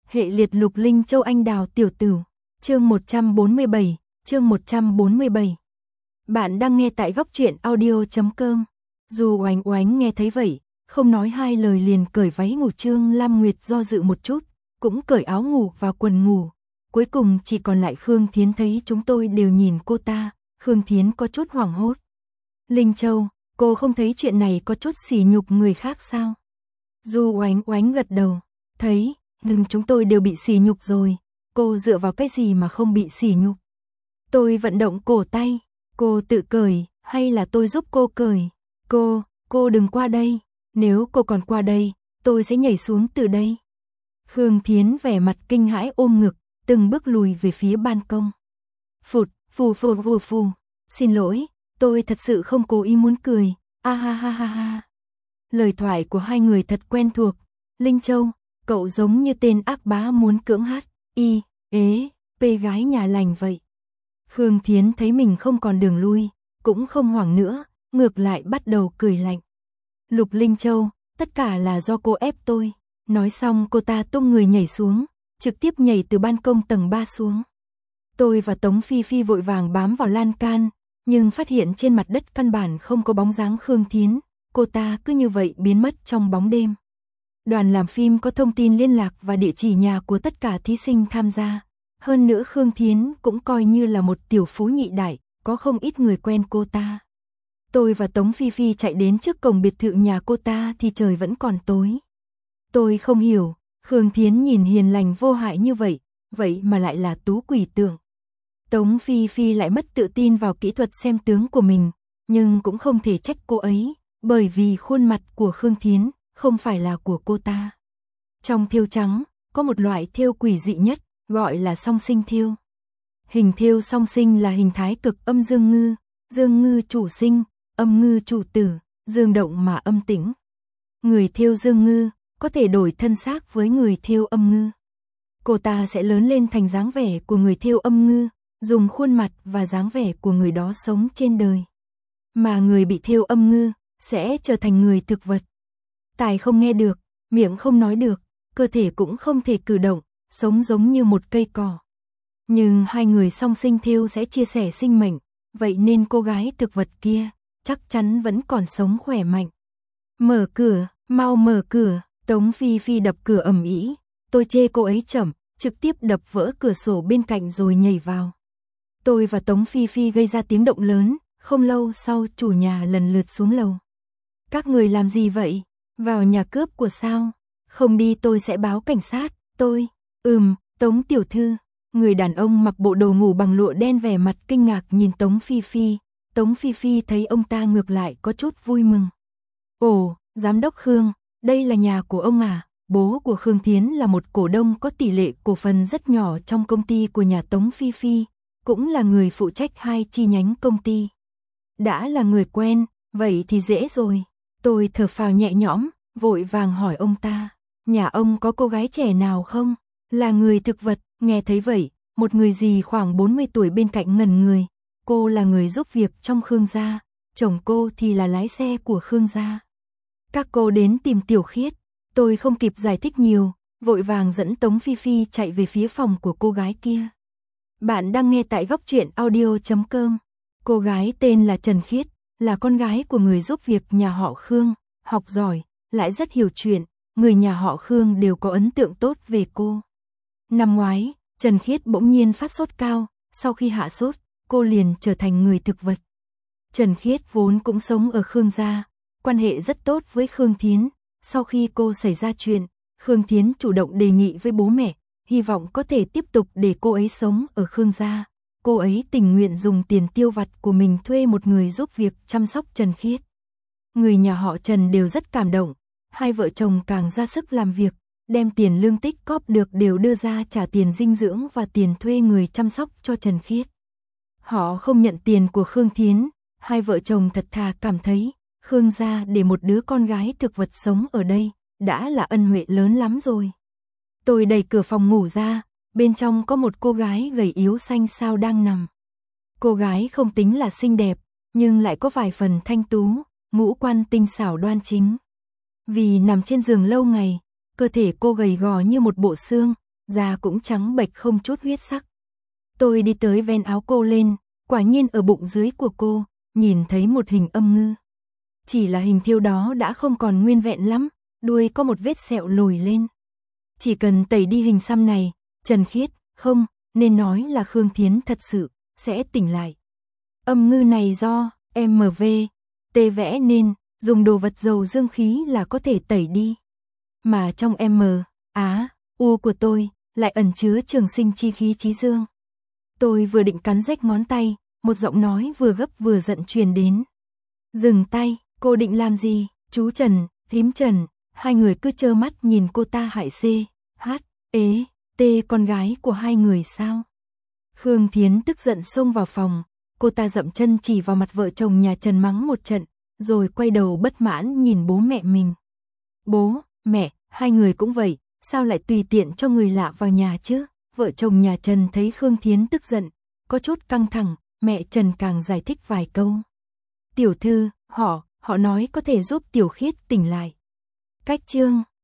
Hệ liệt Lục Linh Châu Anh Đào Tiểu Tửu, chương 147. Bạn đang nghe tại góc truyện audio.com. Dù Oánh Oánh nghe thấy vậy, không nói hai lời liền cởi váy ngủ. Trương Lam Nguyệt do dự một chút, cũng cởi áo ngủ và quần ngủ. Cuối cùng chỉ còn lại Khương Thiến, thấy chúng tôi đều nhìn cô ta, Khương Thiến có chút hoảng hốt. Linh Châu, cô không thấy chuyện này có chút sỉ nhục người khác sao? Dù Oánh Oánh gật đầu, thấy, nhưng chúng tôi đều bị sỉ nhục rồi, cô dựa vào cái gì mà không bị sỉ nhục? Tôi vận động cổ tay, cô tự cởi, hay là tôi giúp cô cởi? Cô đừng qua đây, nếu cô còn qua đây, tôi sẽ nhảy xuống từ đây. Khương Thiến vẻ mặt kinh hãi ôm ngực, từng bước lùi về phía ban công. Phù, xin lỗi, tôi thật sự không cố ý muốn cười, ha. Lời thoại của hai người thật quen thuộc. Linh Châu, cậu giống như tên ác bá muốn cưỡng gái nhà lành vậy. Khương Thiến thấy mình không còn đường lui, cũng không hoảng nữa, ngược lại bắt đầu cười lạnh. Lục Linh Châu, tất cả là do cô ép tôi. Nói xong cô ta tung người nhảy xuống, trực tiếp nhảy từ ban công tầng 3 xuống. Tôi và Tống Phi Phi vội vàng bám vào lan can, nhưng phát hiện trên mặt đất căn bản không có bóng dáng Khương Thiến, cô ta cứ như vậy biến mất trong bóng đêm. Đoàn làm phim có thông tin liên lạc và địa chỉ nhà của tất cả thí sinh tham gia. Hơn nữa Khương Thiến cũng coi như là một tiểu phú nhị đại, có không ít người quen cô ta. Tôi và Tống Phi Phi chạy đến trước cổng biệt thự nhà cô ta thì trời vẫn còn tối. Tôi không hiểu, Khương Thiến nhìn hiền lành vô hại như vậy, vậy mà lại là tú quỷ tượng. Tống Phi Phi lại mất tự tin vào kỹ thuật xem tướng của mình, nhưng cũng không thể trách cô ấy, bởi vì khuôn mặt của Khương Thiến không phải là của cô ta. Trong thêu trắng, có một loại thêu quỷ dị nhất, gọi là song sinh thêu. Hình thêu song sinh là hình thái cực âm dương ngư chủ sinh, âm ngư chủ tử, dương động mà âm tĩnh. Người thêu dương ngư có thể đổi thân xác với người thêu âm ngư. Cô ta sẽ lớn lên thành dáng vẻ của người thêu âm ngư, dùng khuôn mặt và dáng vẻ của người đó sống trên đời. Mà người bị thêu âm ngư sẽ trở thành người thực vật. Tai không nghe được, miệng không nói được, cơ thể cũng không thể cử động, sống giống như một cây cỏ. Nhưng hai người song sinh thêu sẽ chia sẻ sinh mệnh, vậy nên cô gái thực vật kia chắc chắn vẫn còn sống khỏe mạnh. Mở cửa, mau mở cửa. Tống Phi Phi đập cửa ầm ĩ, tôi chê cô ấy chậm, trực tiếp đập vỡ cửa sổ bên cạnh rồi nhảy vào. Tôi và Tống Phi Phi gây ra tiếng động lớn, không lâu sau chủ nhà lần lượt xuống lầu. Các người làm gì vậy? Vào nhà cướp của sao? Không đi tôi sẽ báo cảnh sát. Tống tiểu thư. Người đàn ông mặc bộ đồ ngủ bằng lụa đen vẻ mặt kinh ngạc nhìn Tống Phi Phi. Tống Phi Phi thấy ông ta ngược lại có chút vui mừng. Ồ, giám đốc Khương, đây là nhà của ông à? Bố của Khương Thiến là một cổ đông có tỷ lệ cổ phần rất nhỏ trong công ty của nhà Tống Phi Phi, cũng là người phụ trách hai chi nhánh công ty. Đã là người quen, vậy thì dễ rồi. Tôi thở phào nhẹ nhõm, vội vàng hỏi ông ta, nhà ông có cô gái trẻ nào không? Là người thực vật. Nghe thấy vậy, một người dì khoảng 40 tuổi bên cạnh ngẩn người. Cô là người giúp việc trong Khương gia, chồng cô thì là lái xe của Khương gia. Các cô đến tìm Tiểu Khiết. Tôi không kịp giải thích nhiều, vội vàng dẫn Tống Phi Phi chạy về phía phòng của cô gái kia. Bạn đang nghe tại góc truyện audio.com. Cô gái tên là Trần Khiết, là con gái của người giúp việc nhà họ Khương, học giỏi, lại rất hiểu chuyện, người nhà họ Khương đều có ấn tượng tốt về cô. Năm ngoái, Trần Khiết bỗng nhiên phát sốt cao, sau khi hạ sốt, cô liền trở thành người thực vật. Trần Khiết vốn cũng sống ở Khương gia, quan hệ rất tốt với Khương Thiến. Sau khi cô xảy ra chuyện, Khương Thiến chủ động đề nghị với bố mẹ, hy vọng có thể tiếp tục để cô ấy sống ở Khương gia. Cô ấy tình nguyện dùng tiền tiêu vặt của mình thuê một người giúp việc chăm sóc Trần Khiết. Người nhà họ Trần đều rất cảm động, hai vợ chồng càng ra sức làm việc, đem tiền lương tích cóp được đều đưa ra trả tiền dinh dưỡng và tiền thuê người chăm sóc cho Trần Khiết. Họ không nhận tiền của Khương Thiến, hai vợ chồng thật thà cảm thấy Khương gia để một đứa con gái thực vật sống ở đây, đã là ân huệ lớn lắm rồi. Tôi đẩy cửa phòng ngủ ra, bên trong có một cô gái gầy yếu xanh xao đang nằm. Cô gái không tính là xinh đẹp, nhưng lại có vài phần thanh tú, ngũ quan tinh xảo đoan chính. Vì nằm trên giường lâu ngày, cơ thể cô gầy gò như một bộ xương, da cũng trắng bệch không chút huyết sắc. Tôi đi tới ven áo cô lên, quả nhiên ở bụng dưới của cô, nhìn thấy một hình âm ngư. Chỉ là hình thiêu đó đã không còn nguyên vẹn lắm, đuôi có một vết sẹo lồi lên. Chỉ cần tẩy đi hình xăm này, Trần Khiết, không, nên nói là Khương Thiến thật sự, sẽ tỉnh lại. Âm ngư này do MV, T vẽ nên, dùng đồ vật dầu dương khí là có thể tẩy đi. Mà trong M, Á, U của tôi, lại ẩn chứa trường sinh chi khí chí dương. Tôi vừa định cắn rách ngón tay, một giọng nói vừa gấp vừa giận truyền đến. Dừng tay, cô định làm gì? Chú Trần, thím Trần, hai người cứ trơ mắt nhìn cô ta hại C, H, ế, T con gái của hai người sao? Khương Thiến tức giận xông vào phòng, cô ta dậm chân chỉ vào mặt vợ chồng nhà Trần mắng một trận, rồi quay đầu bất mãn nhìn bố mẹ mình. Bố, mẹ, hai người cũng vậy, sao lại tùy tiện cho người lạ vào nhà chứ? Vợ chồng nhà Trần thấy Khương Thiến tức giận, có chút căng thẳng, mẹ Trần càng giải thích vài câu. Tiểu thư, họ nói có thể giúp Tiểu Khiết tỉnh lại. Cách chương